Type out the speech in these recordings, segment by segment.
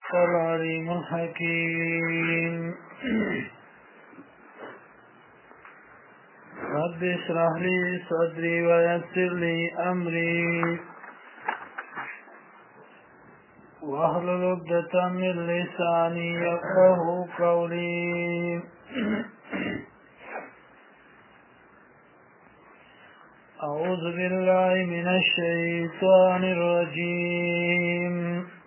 العليم الحكيم رب اشرح لي صدري ويسر لي أمري واحلل عقدة من لساني يفقهوا قولي أعوذ بالله من الشيطان الرجيم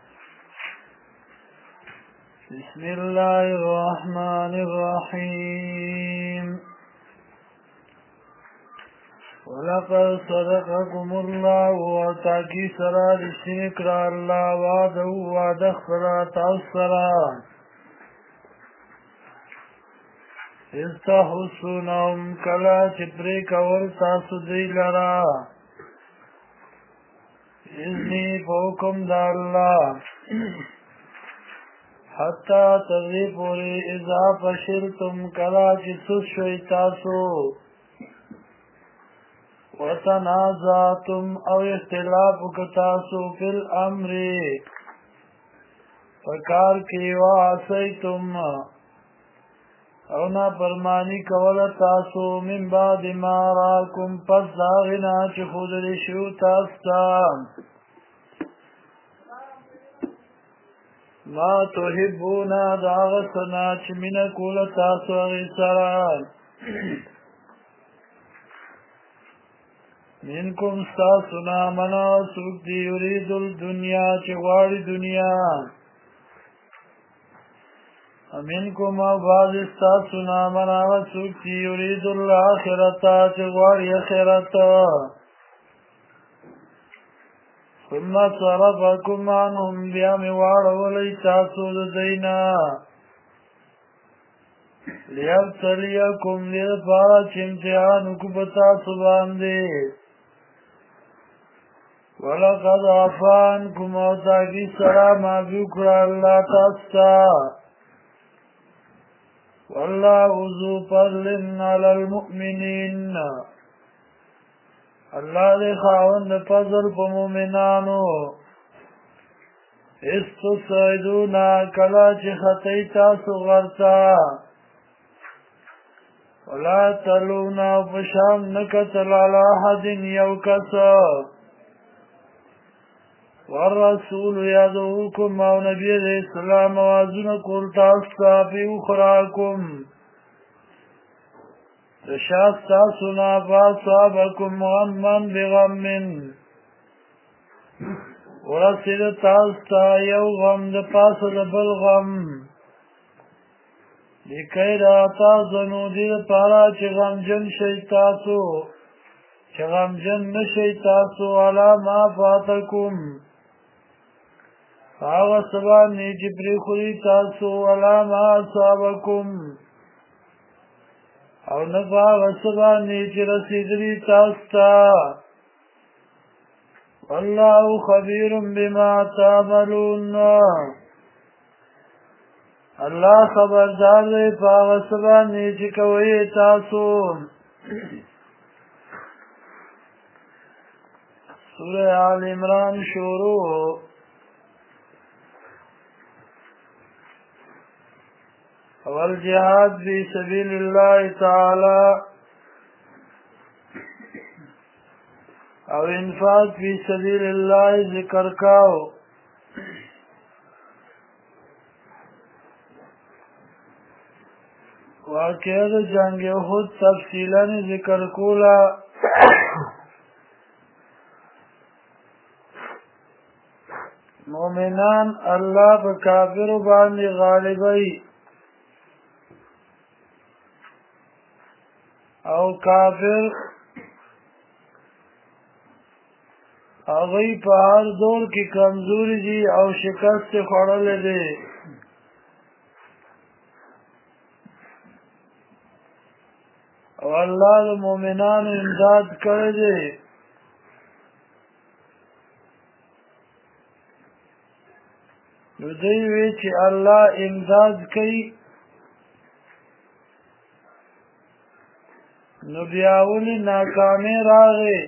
بسم الله الرحمن الرحيم ولقد صدقكم الله وتاكي سرا لشنكر الله وعده وعدخفرا تعصرا إذ تحسونهم كلا چپریک ورتاسو دی لرا إذنی فوکم دا اللہ حتی تغی پوری اذا فشلتم کلا چسوس شویتاسو وتنازعتم او اختلاف کتاسو فی الامر فکار کی وعصیتم او نا فرمانی کولا تاسو من بعد ما راکم پس داغنا چه خودلی شو تاستا ما تحبونا داغسنا چه من کولا تاسو غیسران منکم ستاسونا منا سوک دی یرید الدنیا چه غاڑی دنیا منکم بعض استاسونا منا سوک دی یرید الاخرتا چه غاڑی اخرتا ثم صرفکم عنهم بیام وارولی تاسو دینا لیبتلیکم دیر پارا چمتحانو کبتاسو باندے وَلَقَدْ عَفَانْكُمْ وَتَاكِي سَلَامَ بِكُرَ اللَّهَ تَاسْتَا وَاللَّهُ ذُو فَضْلٍ عَلَى الْمُؤْمِنِينَ اللہ دے خاوند فضل پا مومنانو استسعدونا کلا چی خطی تاسو غرطا وَلَا تَلُونا فشام نکتل عَلَى حَدٍ یوکسا والرسول یادوکم او نبی علیہ السلام آوازون کلتاستا فی اخراکم تشاستاسونا فاصابکم غمم بغمن ورسید تاستا یو غم د پاس د بل غم لکی دا تازنو دید پارا چه غمجن شیطاسو چه غمجن نشیطاسو علا ما فاتکم آغا سبان نیچی پری خوری تاسو علا ما اصابکم او نفا آغا سبان نیچی رسیدری تاستا واللہ خبیر بما تعملون اللہ خبردار دے پاغا سبان نیچی کوئی تاسو سورہ آل عمران شروع والجهاد في سبيل الله تعالى او انفاق في سبيل الله ذکر کاو واقعہ جنگ احد تفصیلا ذکر کولا مومنان اللہ پا کافر باندی غالبی او کافر اغی پا ہر دور کی کمزوری دی او شکست خوڑل دے او اللہ دا مومنان امداد کرده نو دیوی چی اللہ امداد کئی نو بیاولی ناکامی راغی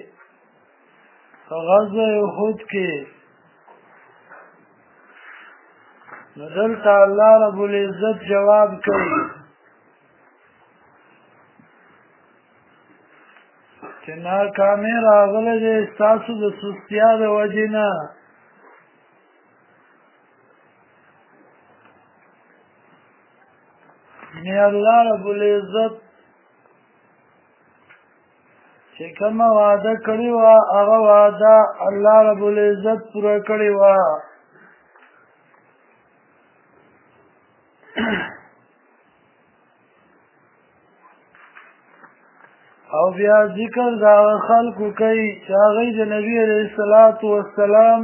غزوه احد کې نو دلته الله رب العزت جواب کوي چې ناکامي راغله ده ستاسو د سستیا د وجې نه یعنې الله رب العزت چې کومه وعده کړې وه هغه وعده الله رب العزت پوره کړې وه او بیا ذکر دا خلقو کوي چې هغوی د نبي علیه الصلاة والسلام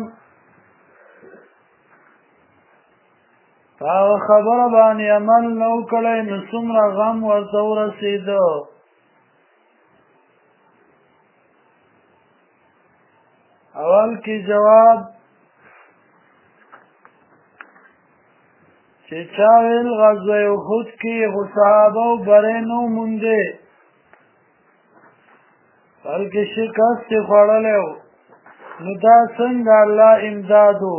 په هغه خبره باندې عمل نه و کړی نو څومره غم ورته ورسېده اول کې جواب چې چا ویل غزوه احد کې خو صحابه بری نه موندې بلکې شکست یې خوړلی و نو دا څنګه الله امداد و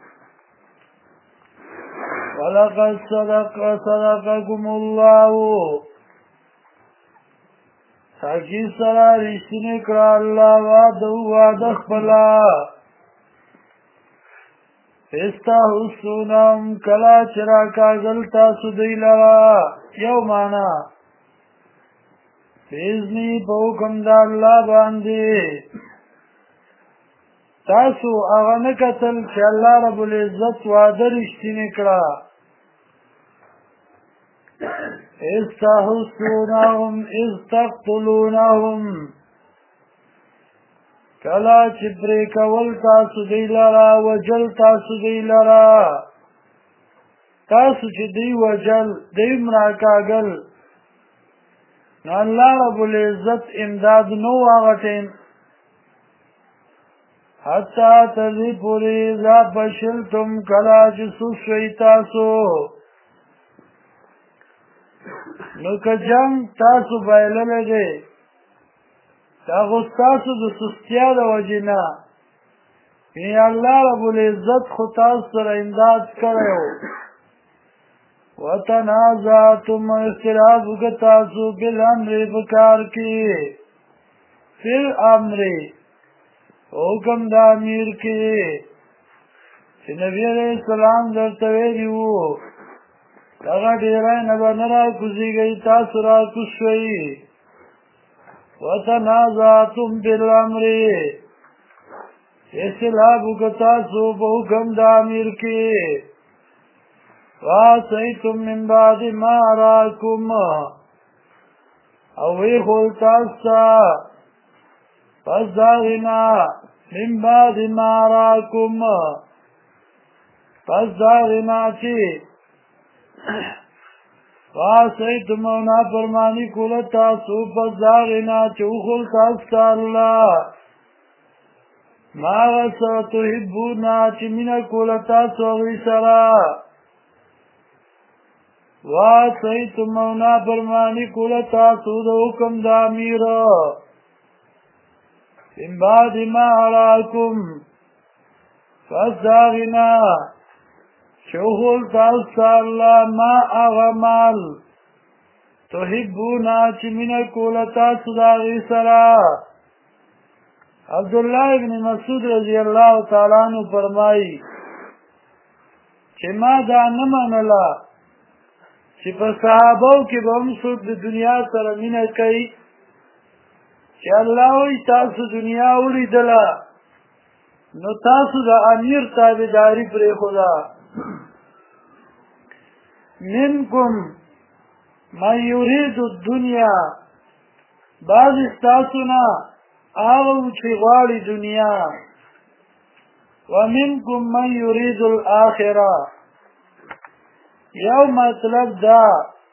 ولقد صدقكم الله تاکي سره رښتینې کړه الله وعده خپله استحسونهم کله چې راکاږل تاسو دوی لره یو معنا بإذنی په حکم د الله باندې تاسو هغه نه کتل چې الله رب العزت وعده رښتینې کړه استحسونهم اذ تقتلونهم کله چې پرې کول تاسو دوی لره وجل تاسو دوی لره تاسو چې دوی وجل دوی راکاږل نو الله رب العزت امداد نو هغه ټیم حتی تذی پوری اذا فشلتم کله چې سست شئ تاسو نو که جنگ تاسو بایللی دی دا خو ستاسو د سستیا د وجې نه یعنې الله رب العزت خو تاسو سره امداد کړی و وتنازعتم اختلاف وکړه تاسو بالامر په کار کې فی الامر حکم د امیر کې چې نبي علیه السلام درته ویلي وو دغه ډیری نه به نه راکوزېږئ تاسو راکوز شئ وتنازعتم بالامر اختلاف وکړه تاسو په حکم د امیر کې وعصیتم من بعد ما اراکم او ویښول تاسو ته پس د هغې من بعد ما اراکم پس د هغې نه چې وعصیتم او نافرماني کوله تاسو پس د هغې نه چې وښول تاسو ته الله ما هغه څه تحبونه چې مینه کوله تاسو هغوی سره وعصیتم او نافرماني کوله تاسو د حکم د امیر من بعد ما اراکم پس د هغې نه چې وښول تاسو ته الله ما هغه مال تحبونه چې مینه کوله تاسو د هغې سره عبدالله ابن مسعود رضی الله تعالی عنہ فرمایي چې ما دا نه منله چې په صحابو کې به هم څوک د دنیا سره مینه کوي چې الله وایي تاسو دنیا ولیدله نو تاسو د امیر تابعداري پرېښوده منکم من یرید الدنیا بعض ستاسو نه هغه چې غواړي دنیا ومنکم من یرید الاخره یو مطلب دا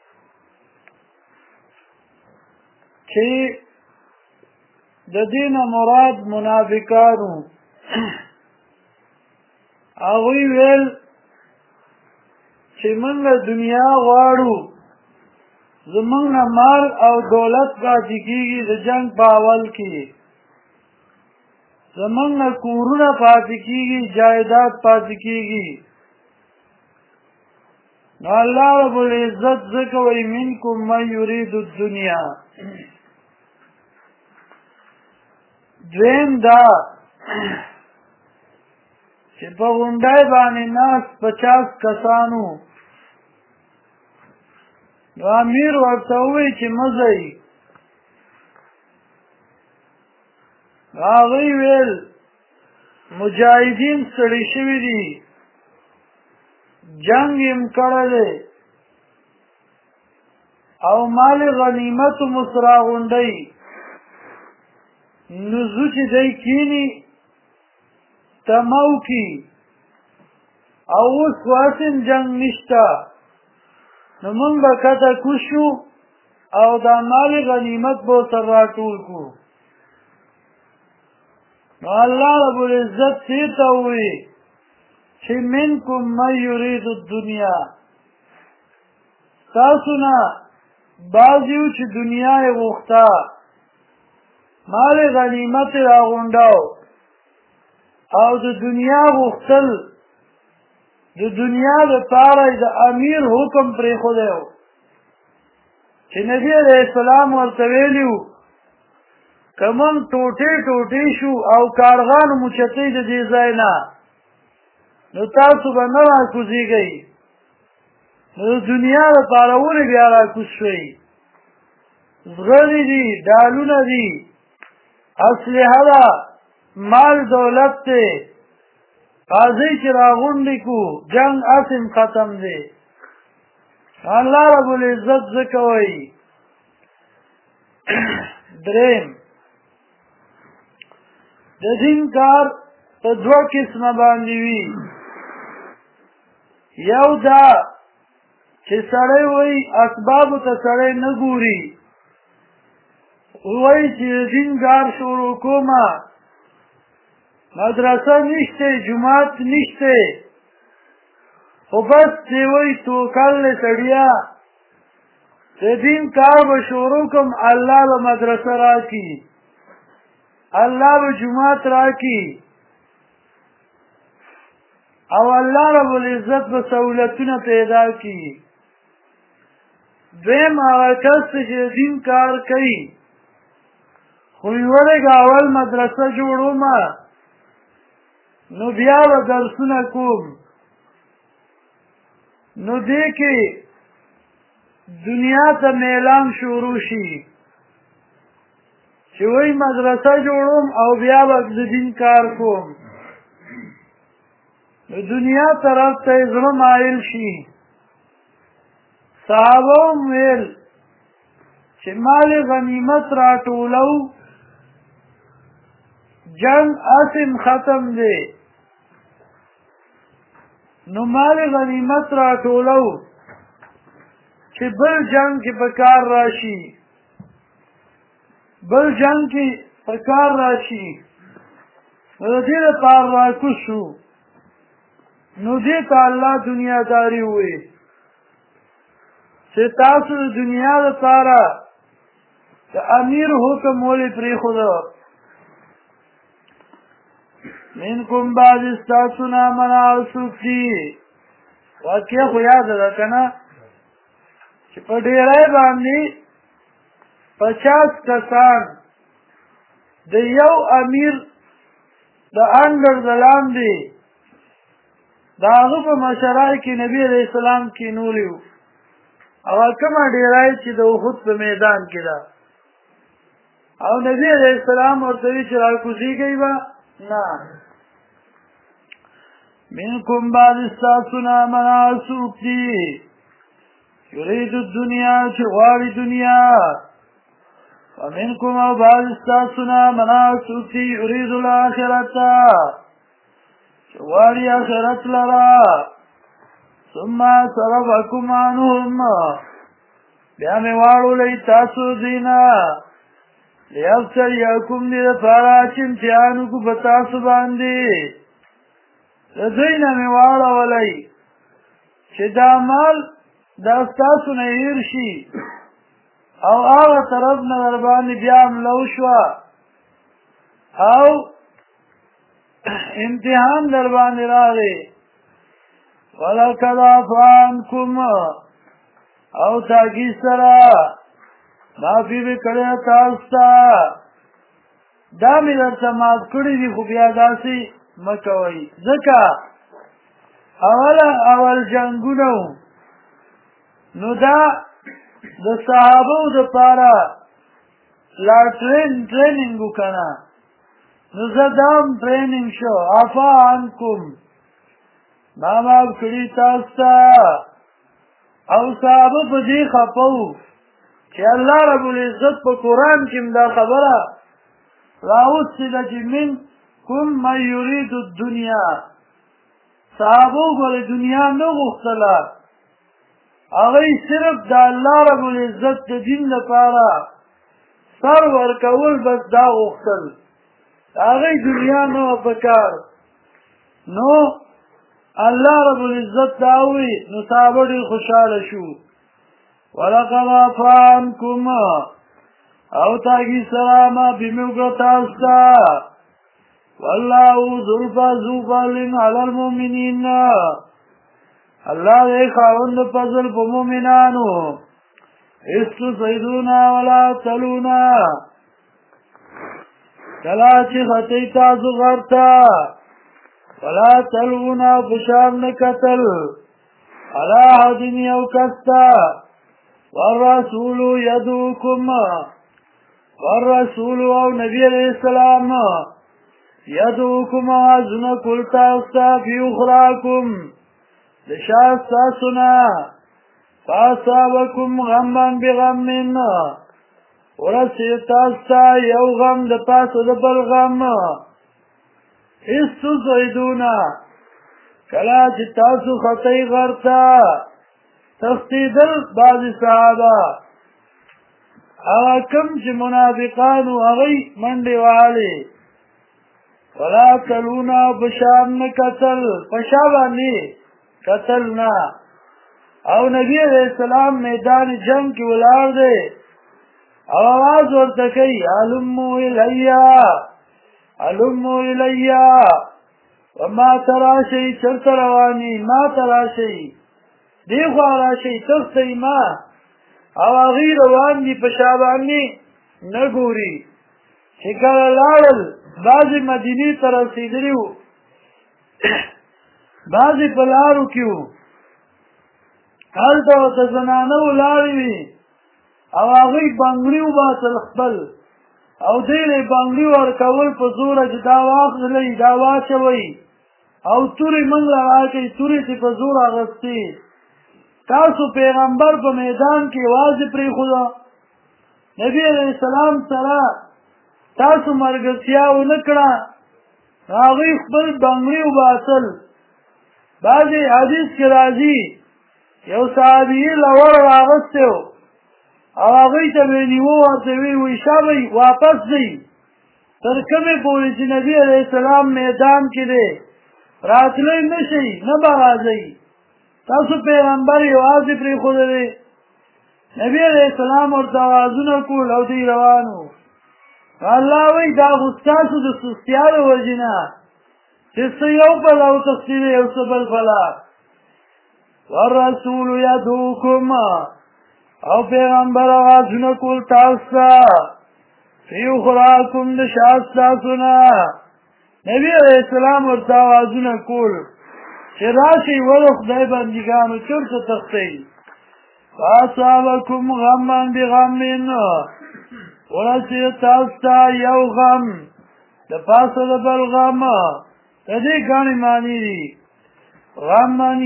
چې د دې نه مراد منافقانو هغوی ویل چې موږ دنیا غواړو زموږ نه مال او دولت پاتې کېږي د جنګ په اول کې زموږ نه کورونه پاتې کېږي جایداد پاتې کېږي نو الله رب العزت ذکر وی منکم من یرید الدنیا. دویم دا چې په غونډای باندې ناس 50 کسانو، نو امیر ورته ووی چې مزئ. هغوی ویل مجاهدین ستړي شوي دي، جنگ یم کړی او مال غنیمت مو سره غونډی، نو ځو چې دی کینی تمو کی او اوس واسم جنگ نشته، نو مونږ به کته کوشو او دا مال غنیمت به سره راټول کړو. نو الله رب العزت دې ته ووایي چې منکم من یرید الدنیا، تاسو نه بعض یو چې دنیا یې غوښته، مال غنیمت یې راغونډاو او د دنیا غوښتل د دنیا دپاره د امیر حکم پرېښودی و چې نبي علیه السلام ورته ویلي وو که موږ ټوټې ټوټې شو او کارغان مو چتې د دې ځای نه، نو تاسو به نه راکوزېږئ. نو د دنیا دپاره ولې بیا راکوز شوئ؟ زغرې دي، ډالونه دي، اسلحه ده، مال دولت دی، راځئ چې راغونډې کړو، جنګ اسم ختم دی. الله رب العزت ځکه وایي. دریم د دین کار په دوه قسمه باندې وي. یو دا چې سړی وایي اسبابو ته سړی نه ګوري، وایي چې د دین کار شروع کومه، مدرسه نشته، جماعت نشته، خو بس دی وایي توکل دی سړیا، د دین کار به شروع کوم، الله به مدرسه راکړي، الله به جماعت راکړي او الله رب العزت به سہولتونه پیدا کړي. دویم هغه کس چې د دین کار کوي خو یوه اول مدرسه جوړومه، نو بیا به درسونه کوم، نو دې کې دنیا ته میلان شروع شي چې وایي مدرسه جوړوم او بیا به د دین کار کوم، د دنیا طرف ته یې زړه مایل شي. صحابه هم ویل چې مال غنیمت راټولو، جنگ اسم ختم دی، نو مال غنیمت راټولو چې بل جنگ کې په کار راشي، بل جنگ کې په کار راشي، نو د دې لپاره راکوز شو. نو دې ته الله دنیاداري ووایي چې تاسو د دنیا لپاره د امیر حکم ولې پرېښوده. منکم بعض ستاسو نه منع څوک دي. واقعه خو یاده ده که نه چې په ډیری باندې 50 کسان د یو امیر د انډر د لاندې د هغه په مشرۍ کې نبي علیه السلام کینولی وو. هغه کومه ډیری چې د احد په میدان کې ده، او نبي علیه السلام ورته وایي چې راکوزېږئ به نه. منکم بعض ستاسو نه منع څوک دي یرید الدنیا چې غواړي دنیا، ومنکم او بعض ستاسو نه منع څوک دي یرید الاخرته چې غواړي آخرت لره. ثم صرفکم عنهم، بیا مې واړولی تاسو دوی نه، لیبتلیکم دې دپاره چې امتحان وکړو په تاسو باندې. د دوی نه مې واړولی چې دا مال دا ستاسو نه هیر شي او هغه طرف نه در باندې بیا حمله وشوه او امتحان در باندې راغی. ولقد عفا عنکم او تاکی سرا معافی بکڑی تاستا دا می در سماعت کڑی دی خو بیا داسی مکوئی ذکا اول جنگونو نو دا د صحابو د پارا لا ټریننګ وکړه نو زدام ټریننګ شو عفا عنکم ما معاف کړی تاسو ته او صحابه په دې خپو چې الله رب العزت په قرآن کې دا خبره راوستله چې منکم من یرید الدنیا صحابو ګوره دنیا نه غوښتله هغوی صرف د الله رب العزت د دین لپاره سر ورکول بس دا غوښتل هغوی دنیا نه وه په کار نو الله رب العزت دا وی نو صحابه ډېر خوشحاله شو ولقد عفا عنکم او تاکی سره معافي مې وکړه تاسو ته والله ذو الفضل علی المؤمنین الله دې خاوند فضل په مؤمنانو استصعدونا ولا تلونا کلا چې خطی تاسو غرتا ولا تلونا فشار نکتل علا حدین یو کستا والرسول یدوکم والرسول او نبی علیہ السلام یدوکم آزنا کلتا استا فی اخراکم لشاستا سنا فاصابکم غمن بغمن ورسیتا استا یو غم د پاسو د بل غم استصعدونا کلا چې تاسو خطی غرتا تختیدل بعض صحابه هغه کم چې منافقانو هغوی منډې وهلې ولا تلونا بشام نه کتل په شا باندې کتل نه او نبی علیہ السلام میدان جنگ کې ولاړ دی او آواز ورته کوي هلموا الیا وما تراشی چرته رواني ما تراشی دی خوا راشي تختی ما او هغوی روان دي په شا باندې نه ګوري چې کله لاړل بعضې مدینې ته رسېدلي وو بعضې په لارو کې وو هلته ورته زنانه ولاړې وي او هغوی بنګړي وباسل خپل او دی له بنګړي ورکول په زوره چې دا واخلئ دا واچوئ او تورې موږ له راکئ تورې چې په زور اخیستې تاسو پیغمبر په میدان کې یوازې پرېښوده نبي علیه السلام سره تاسو ملګرتیا ونه کړه هغوی خپل بنګړي وباسل بعضې حدیث کې راځي یو صحابي لور راغستی و او هغوی ته به نیوه ورته وی شابئ واپس ځئ تر کومې پورې چې نبي علیه السلام میدان کې دی راتلی نه شئ نه به راځئ تاسو پیغمبر یوازې پرېښودلی نبي علیه السلام ورته اوازونه کول او دوی روان وو الله وایي دا خو ستاسو د سستیا د وجې نه چې څه یو پله وتښتېدی یو څه بل پله والرسول یدعوکم او پیغمبر اوازونه کول تاسو ته فی اخراکم د شا ستاسو نه نبي علیه السلام ورته اوازونه کول چې راشئ ولو خدای بندګانو چېرته تښتئ فاصابکم غمن بغمن ورسېد تاسو ته یو غم د پاسه د بل غم د دې ګڼې معنی دي غمن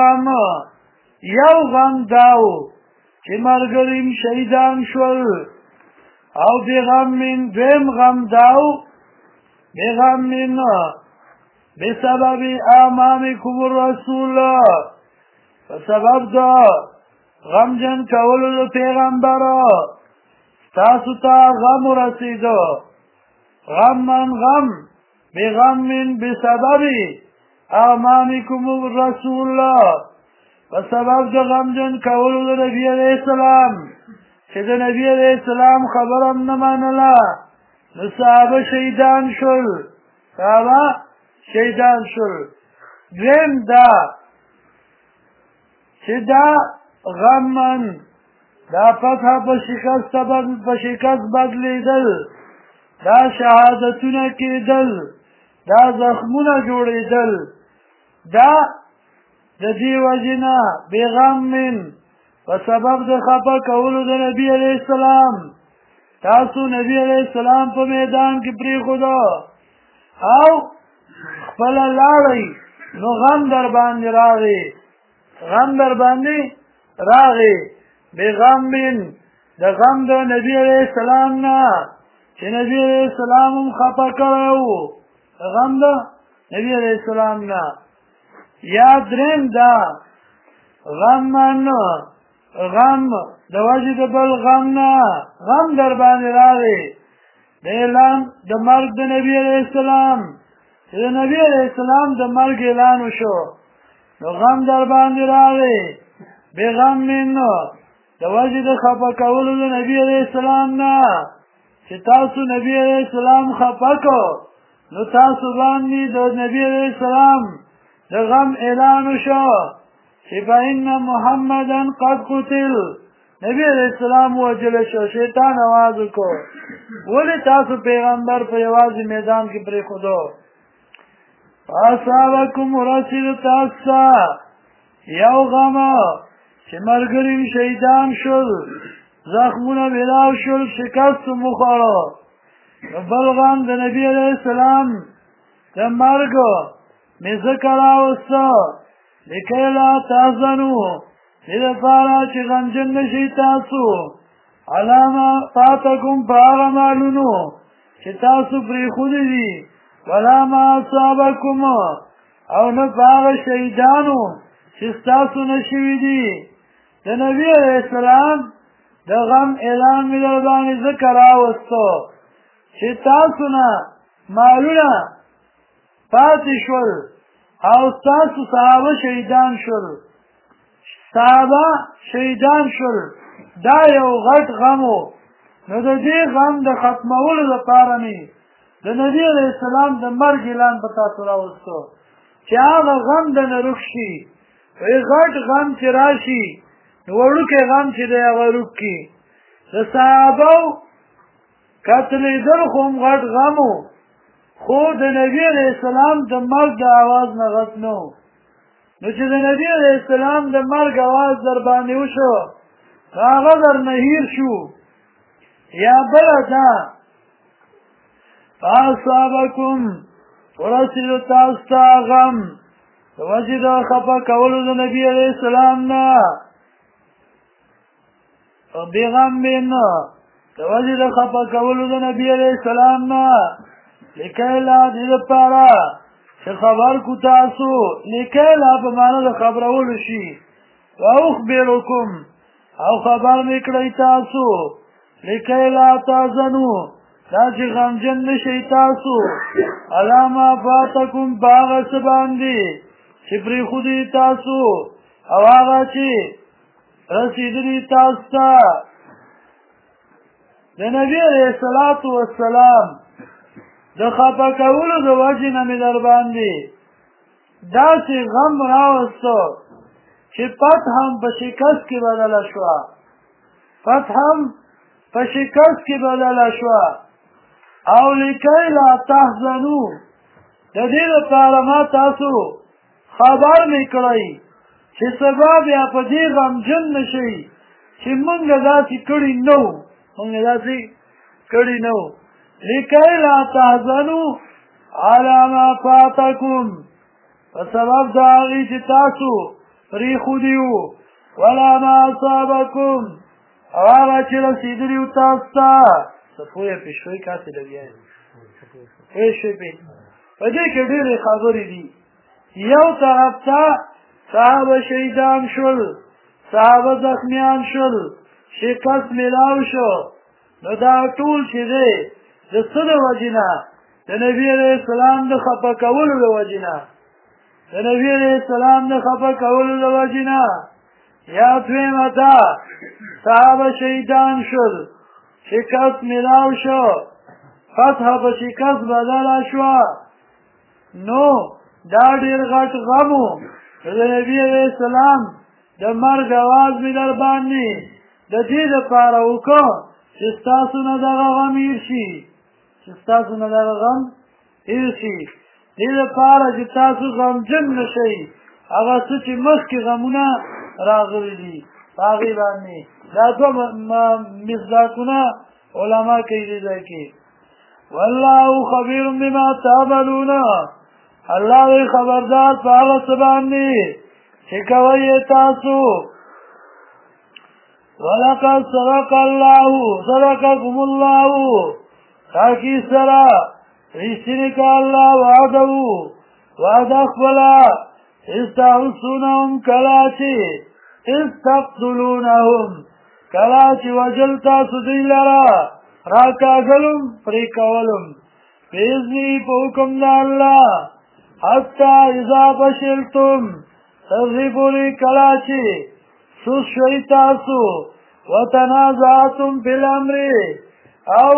یو غم دا و چې ملګري شهیدان شول او بغمن دویم غم دا و بغمن بسبب امامکم الرسول په سبب دا غمجن کولو د پیغمبر تاسو ته غم ورسېده غمن غم بغمن بسبب امامکم الرسول په سبب د غمجن کولو د نبي علیه السلام چې د نبي علیه السلام خبره هم نه منله نو صحابه شهیدان شول دویم دا چې دا غمن دا فتح په شکست بدلیدل دا شهادتونه کېدل دا زخمونه جوړېدل دا د دې وجنه بغمن په سبب د خفه کولو د نبی علیه السلام تاسو نبی علیه السلام په میدان کې پرېښوده او خپله لاړئ نو غم در باندې راغی بغمن د غم د نبی علیه السلام نه چې نبی علیه السلام هم خفه کړی و غم د نبی علیه السلام نه یا دریم دا غم د وجه د بل غم نه غم در باندې راغی د اعلان د مرګ د نبی علیه السلام چې د نبی علیه السلام د مرګ اعلان وشو نو غم در باندې راغی بغمن د وجه د خفه کولو د نبی علیه السلام نه چې تاسو نبی علیه السلام خفه کو نو تاسو باندې د نبی علیه السلام د غم اعلان وشو چې فإن محمدا قد قتل نبی علیه السلام وجل شو شیطان आवाज وکړ ولې تاسو پیغمبر په یوازې میدان کې پرېښودو اصحابکم رسول تاسو یو غم چې ملګري شهیدان شول زخمونه ملاو شول شکست مو خوړو بل غم د نبی علیه السلام د مرګ مې ذکر راوسته لکه لا تحزنوا دې لپاره چې غمجن نشئ تاسو علامه فاتکم په هغه مالونو چې تاسو پرېښودي دي ولا ما اصابکم او نه په هغه شهیدانو چې ستاسو نه شوي دي د نبي علیه السلام د غم اعلان مې در باندې ذکر راوسته چې تاسو نه مالونه پاتې شول او ستاسو صحابه شهیدان شول دا یو غټ غم و نو د دې غم د ختمولو لپاره مې د نبي علیه السلام د مرګ اعلان په تاسو راوسته چې هغه غم د نه رک شي غټ غم چې راشي وړوکی غم چې دی هغه رک کړي د صحابو قتلېدل خو هم غټ غم و خو د نبی علیه السلام د مرګ د آواز نه غټ نه و نو چې د نبی علیه السلام د مرګ آواز در باندې وشو هغه در نه هیر شو یا بله ده فاصابکم ورسېدو تاسو ته غم د وجې د خفه کولو د نبي علیه السلام نه بغمن د وجې د خفه کولو د نبي علیه السلام نه لکه لا دې لپاره چې خبر کو تاسو لکه لا په معنا د خبرولو شي واخبرکم او خبر مې کړی تاسو لکه لا تحزنوا دا چې غمجن نشئ تاسو علامه فاتکم په هغه څه باندې چې پرېښودي تاسو او هغه چې رسېدلي تاسو ته د نبي علیه الصلاة والسلام د خفه کولو د وجې نه مې در باندې داسې غم راوسته چې فتح هم په شکست کې بدله شوه او لکي لا تحزنو د دې لپاره ما تاسو خبر مې کړی چې سبا بیا په دې غمجن نشئ چې موږ داسې کړي نه وو لکي لا تحزنو علی ما فاتکم په سبب د هغې چې تاسو پرېښودي وو ولا ما اصابکم او هغه چې رسېدلي وو تاسو ته څه پوهه پې شوئ کاسې لګیا یم پوه شوې پې په دې کې ډېرې خبرې دي یو طرف ته صحابه شهیدان شول صحابه زخمیان شول شکست میلاو شو نو دا ټول چې دی د څه د وجې نه د نبي علیه السلام د خفه کولو د وجې نه یا دویمه ده صحابه شهیدان شول شکست میلاو شو فتح په شکست بدله شوه نو دا ډېر غټ غم و د نبي علیه السلام د مرګ اواز مې در باندې د دې دپاره وکړه چې ستاسو نه دغه غم هېر شي دې دپاره چې تاسو غمجن نه شئ هغه څه چې مخکې غمونه راغلي دي په هغې باندې دا دوه مصداقونه علما کوي دې ځای کې والله خبیر بما تعملون الله وی خبردار په هغه څه باندې چې کوئ تاسو ولقد صدقكم الله تاکي سره رښتینې که الله وعده خپله استحسونهم کله چې استقتلونهم کله چې وجل تاسو دوی لره راکاږلم پرې کولم بإذنه په حکم د الله حتی اذا فشلتم ترغی پورې کله چې سوس شوي تاسو وتنازعتم فی الامر او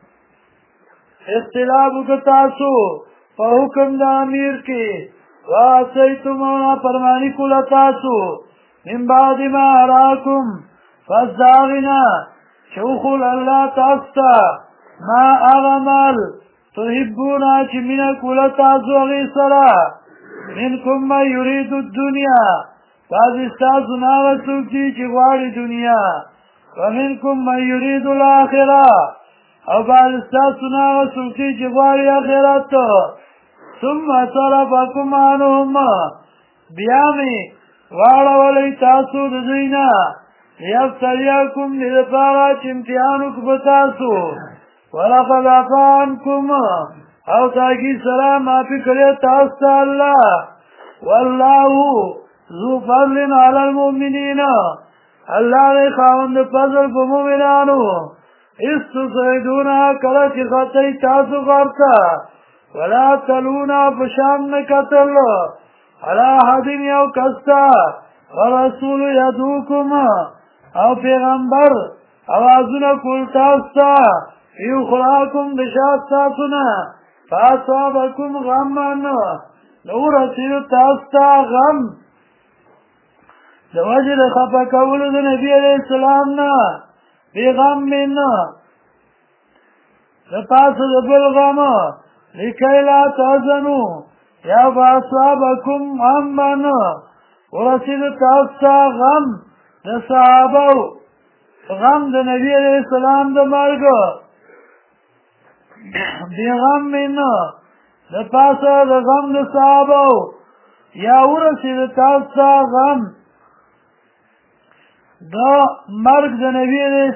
اختلاف وکړه تاسو په حکم د امیر کې وعصیتم او نافرماني کوله تاسو من بعد ما اراکم پس د هغې نه چې وښول الله تاسو ته ما هغه عمل تحبونه چې مینه کوله تاسو هغې سره منکم من یرید الدنیا بعضې ستاسو نه هغه څوک دي چې غواړي دنیا ومنکم من یرید الاخره او بعضې ستاسو نه هغه څوک دي چې غواړي آخرت ثم صرفکم عنهم بیا مې واړولی تاسو د دوی نه لیبتلیکم دې دپاره چې امتحان وکړو په تاسو ولقد عفا عنکم او تاکید سره معافي کړې تاسو ته الله والله ذو فضل علی المؤمنین الله دې خاوند فضل په مؤمنانو استصعدون کله چې خطئ تاسو غر ته ولا تلونا پشان نه کتل علی احد یو کس ته ورسول یدعوکم او پیغمبر اوازونه کول تاسو ته یخراکم د شا ستاسو نه فاصابکم غمن نو رسېدو تاسو ته غم د وجې د خفه کولو د نبي علیه السلام نه بېغم مې نه د پاسه د بل غم لکۍ لا تحزنو یا فاصابکم غمن ورسېدو تاسو ته غم د صحابو غم د نبي علیه السلام د مرګ بېغم مې نه د پاسه د غم د صحابو یا ورسېدو تاسو ته غم د مرګ د نبي علیه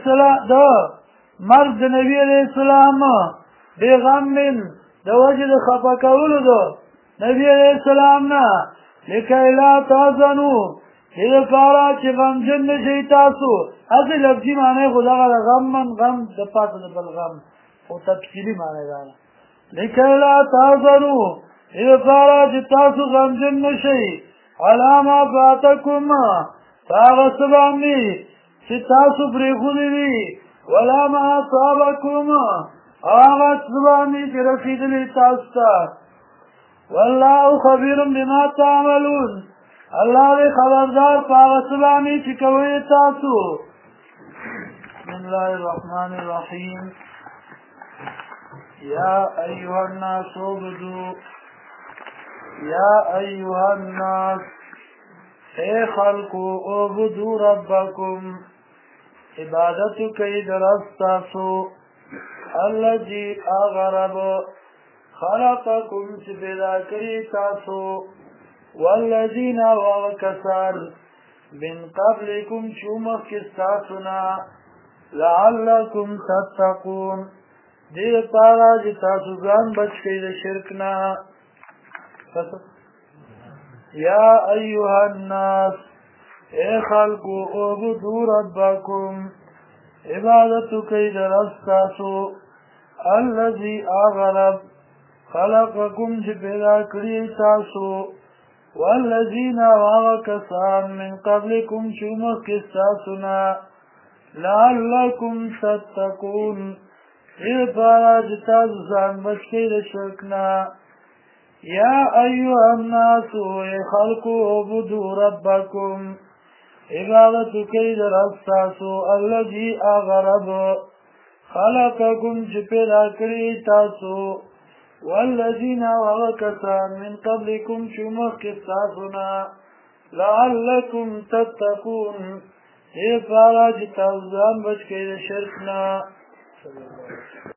السلام بېغم مې د وجې د خفه کولو د نبي علیه السلام نه لکۍ لا تحزنو دې دپاره چې غمجن نه شئ تاسو هسې لفظي معنی خو دغه د غمن غم د پاسه د بل غم خو تفصیلي معنی دا ده لکۍ لا تحزنو دې دپاره چې تاسو غمجن نه شئ علی ما فاتکم په هغه څه باندې چې تاسو پرېښودي دي ولا ما اصابکم هغه څه باندې چې رسېدلي تاسو ته والله خبیر بما تعملون الله دې خبردار په هغه څه باندې چې کوئ تاسو بسم الله الرحمن الرحیم یا ایها الناس اعبدوا یا ایها الناس اے خلقو اعبدوا ربکم عبادت کوي د رب تاسو الذي اغرب خلقکم چې پیدا کړي تاسو والذین وکسان من قبلکم چې مخکې ستاسو نه لعلکم تتقون دې لپاره چې تاسو ځان بچ کړئ د شرک نه یا ایها الناس اے خلقو اعبدوا ربکم عبادت کوي د رب تاسو الذي اغرب خلقکم چې پیدا کړي تاسو والذین وکسان من قبلکم چې مخکې ستاسو نه لعلکم تتقون دې لپاره چې تاسو ځان بچ کړئ د شرک نه یا ایها الناس اے خلقو اعبدوا ربکم عبادت کوي د رب تاسو الذي اغرب خلقكم چې پیدا کړی تاسو والذین وکسان من قبلكم چې مخکې تاسو نه لعلكم تتقون ای پارا چې تاسو ځان بچ کړئ د شرک نه